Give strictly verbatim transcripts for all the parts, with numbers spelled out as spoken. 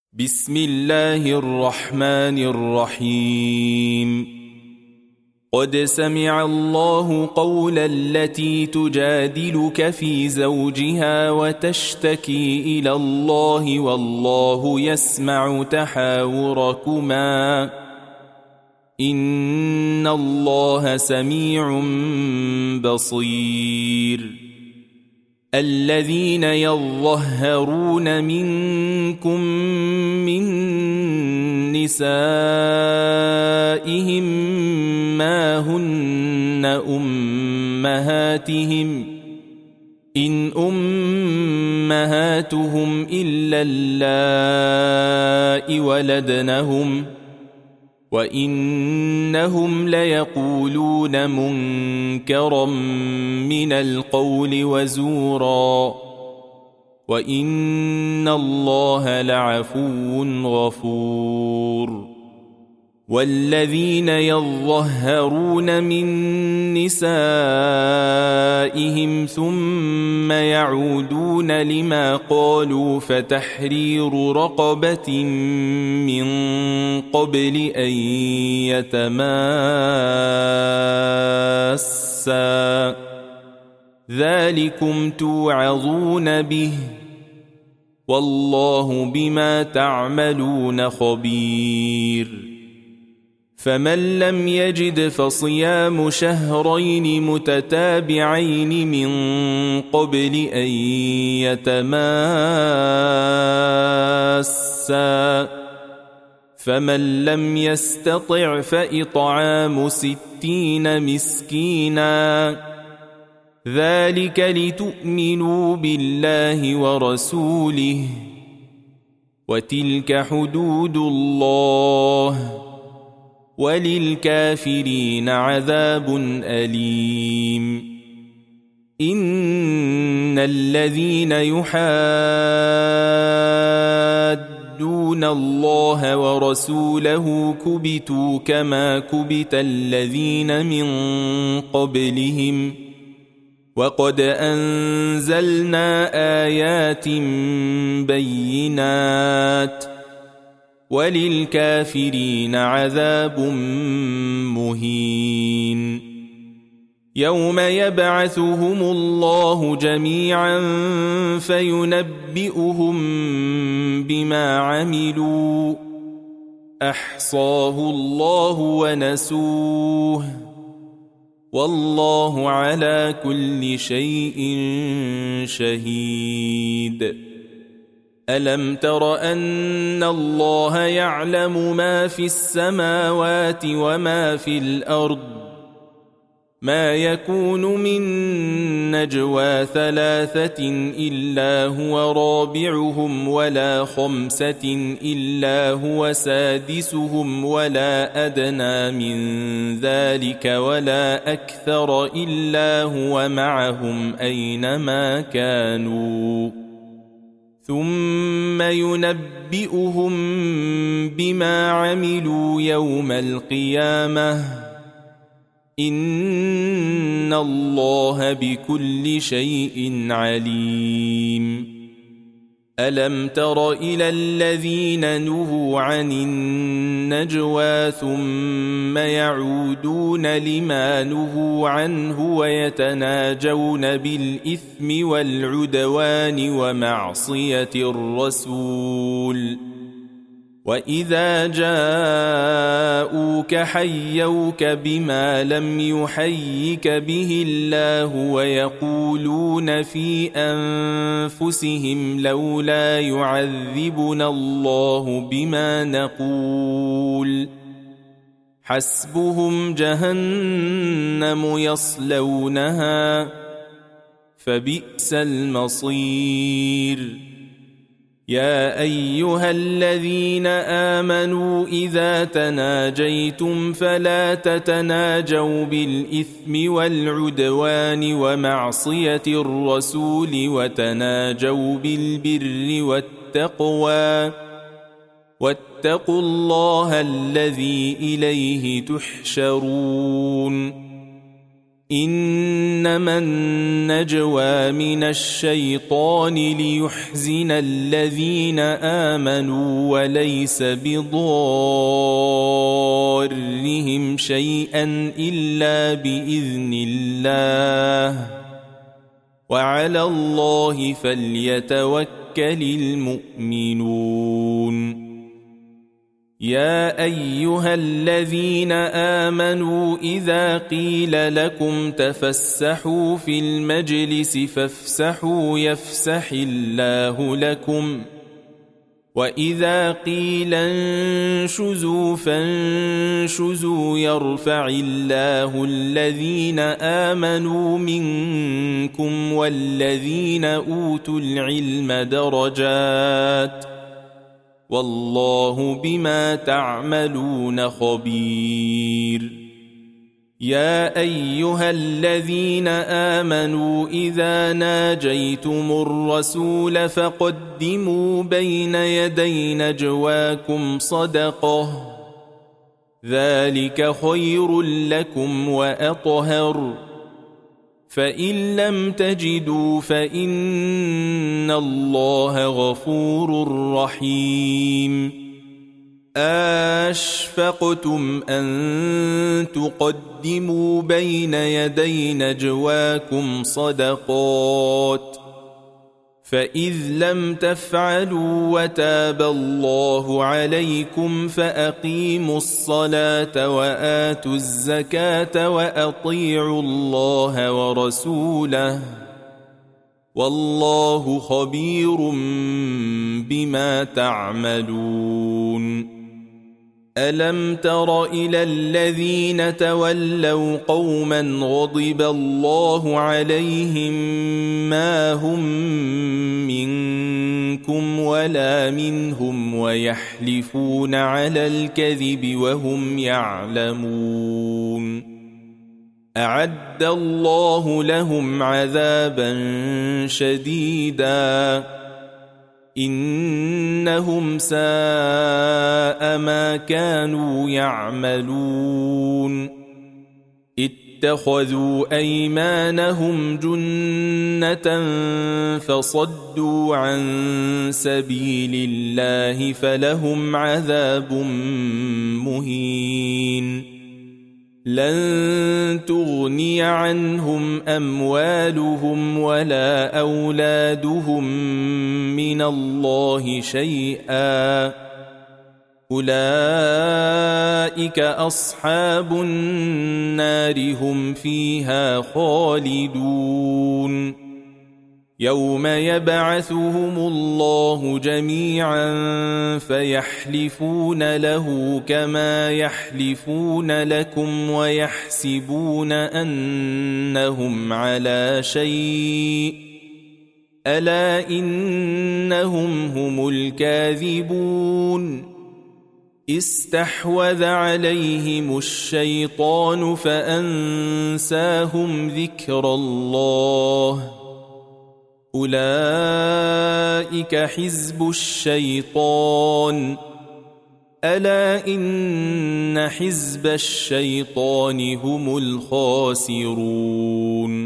بسم الله الرحمن الرحيم قد سمع الله قول التي تجادلك في زوجها وتشتكي إلى الله والله يسمع تحاوركما إن الله سميع بصير الذين يظهرون منكم من نسائهم ما هن أمهاتهم إن أمهاتهم إلا اللائي ولدنهم وإنهم ليقولون منكرا من القول وزورا وإن الله لعفو غفور والذين يظهرون من نسائهم ثم يعودون لما قالوا فتحرير رقبة من قبل أن يتماسا ذلكم توعظون به والله بما تعملون خبير فمن لم يجد فصيام شهرين متتابعين من قبل أن يتماسا فمن لم يستطع فإطعام ستين مسكينا ذلك لتؤمنوا بالله ورسوله وتلك حدود الله وللكافرين عذاب أليم إن الذين يحادون الله ورسوله كبتوا كما كبت الذين من قبلهم وقد أنزلنا آيات بينات وللكافرين عذاب مهين يوم يبعثهم الله جميعا فينبئهم بما عملوا أحصاه الله ونسوه والله على كل شيء شهيد ألم تر أن الله يعلم ما في السماوات وما في الأرض ما يكون من نجوى ثلاثة إلا هو رابعهم ولا خمسة إلا هو سادسهم ولا أدنى من ذلك ولا أكثر إلا هو معهم أينما كانوا ثم ينبئهم بما عملوا يوم القيامة إن الله بكل شيء عليم ألم تر إلى الذين نهوا عن النجوى ثم يعودون لما نهوا عنه ويتناجون بالإثم والعدوان ومعصية الرسول وإذا جاءوك حيوك بما لم يحيك به الله ويقولون في أنفسهم لولا يعذبنا الله بما نقول حسبهم جهنم يصلونها فبئس المصير يا أيها الذين آمنوا إذا تناجيتم فلا تتناجوا بالإثم والعدوان ومعصية الرسول وتناجوا بالبر والتقوى واتقوا الله الذي إليه تحشرون إنما النجوى من الشيطان ليحزن الذين آمنوا وليس بضارهم شيئا إلا بإذن الله وعلى الله فليتوكل المؤمنون. يا أيها الذين آمنوا إذا قيل لكم تفسحوا في المجلس فافسحوا يفسح الله لكم وإذا قيل انشزوا فانشزوا يرفع الله الذين آمنوا منكم والذين أوتوا العلم درجات والله بما تعملون خبير. يا أيها الذين آمنوا إذا ناجيتم الرسول فقدموا بين يدي نجواكم صدقة ذلك خير لكم وأطهر فإن لم تجدوا فإن الله غفور رحيم. أشفقتم أن تقدموا بين يدي نجواكم صدقات فإذ لم تفعلوا وتاب الله عليكم فأقيموا الصلاة وآتوا الزكاة وأطيعوا الله ورسوله والله خبير بما تعملون. ألم تر إلى الذين تولوا قوما غضب الله عليهم ما هم منكم ولا منهم ويحلفون على الكذب وهم يعلمون أعد الله لهم عذابا شديدا إنهم ساء ما كانوا يعملون. اتخذوا أيمانهم جنة فصدوا عن سبيل الله فلهم عذاب مهين. لن تغني عنهم أموالهم ولا أولادهم من الله شيئا أولئك أصحاب النار هم فيها خالدون. يوم يبعثهم الله جميعا فيحلفون له كما يحلفون لكم ويحسبون أنهم على شيء ألا إنهم هم الكاذبون. استحوذ عليهم الشيطان فأنساهم ذكر الله أولئك حزب الشيطان ألا إن حزب الشيطان هم الخاسرون.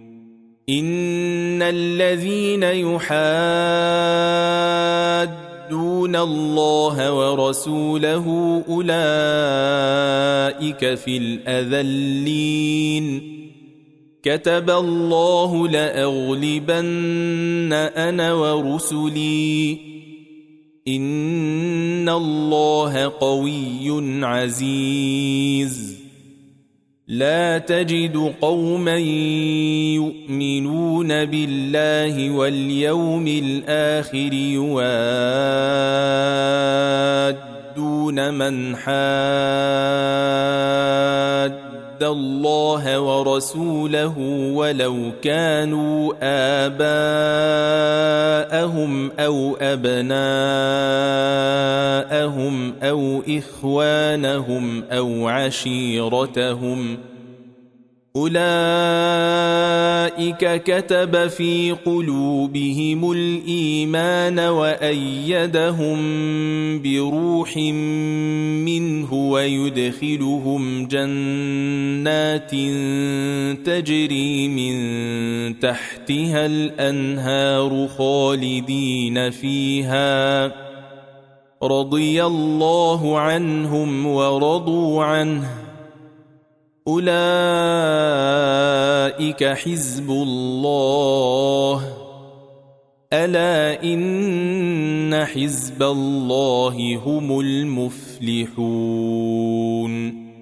إن الذين يحادون الله ورسوله أولئك في الأذلين. كتب الله لأغلبن أنا ورسلي إن الله قوي عزيز. لا تجد قوما يؤمنون بالله واليوم الآخر يوادون من حاد الله ورسوله ولو كانوا آباءهم أو أبناءهم أو إخوانهم أو عشيرتهم أولئك كتب في قلوبهم الإيمان وأيدهم بروح منه ويدخلهم جنات تجري من تحتها الأنهار خالدين فيها رضي الله عنهم ورضوا عنه أولئك حزب الله ألا إن حزب الله هم المفلحون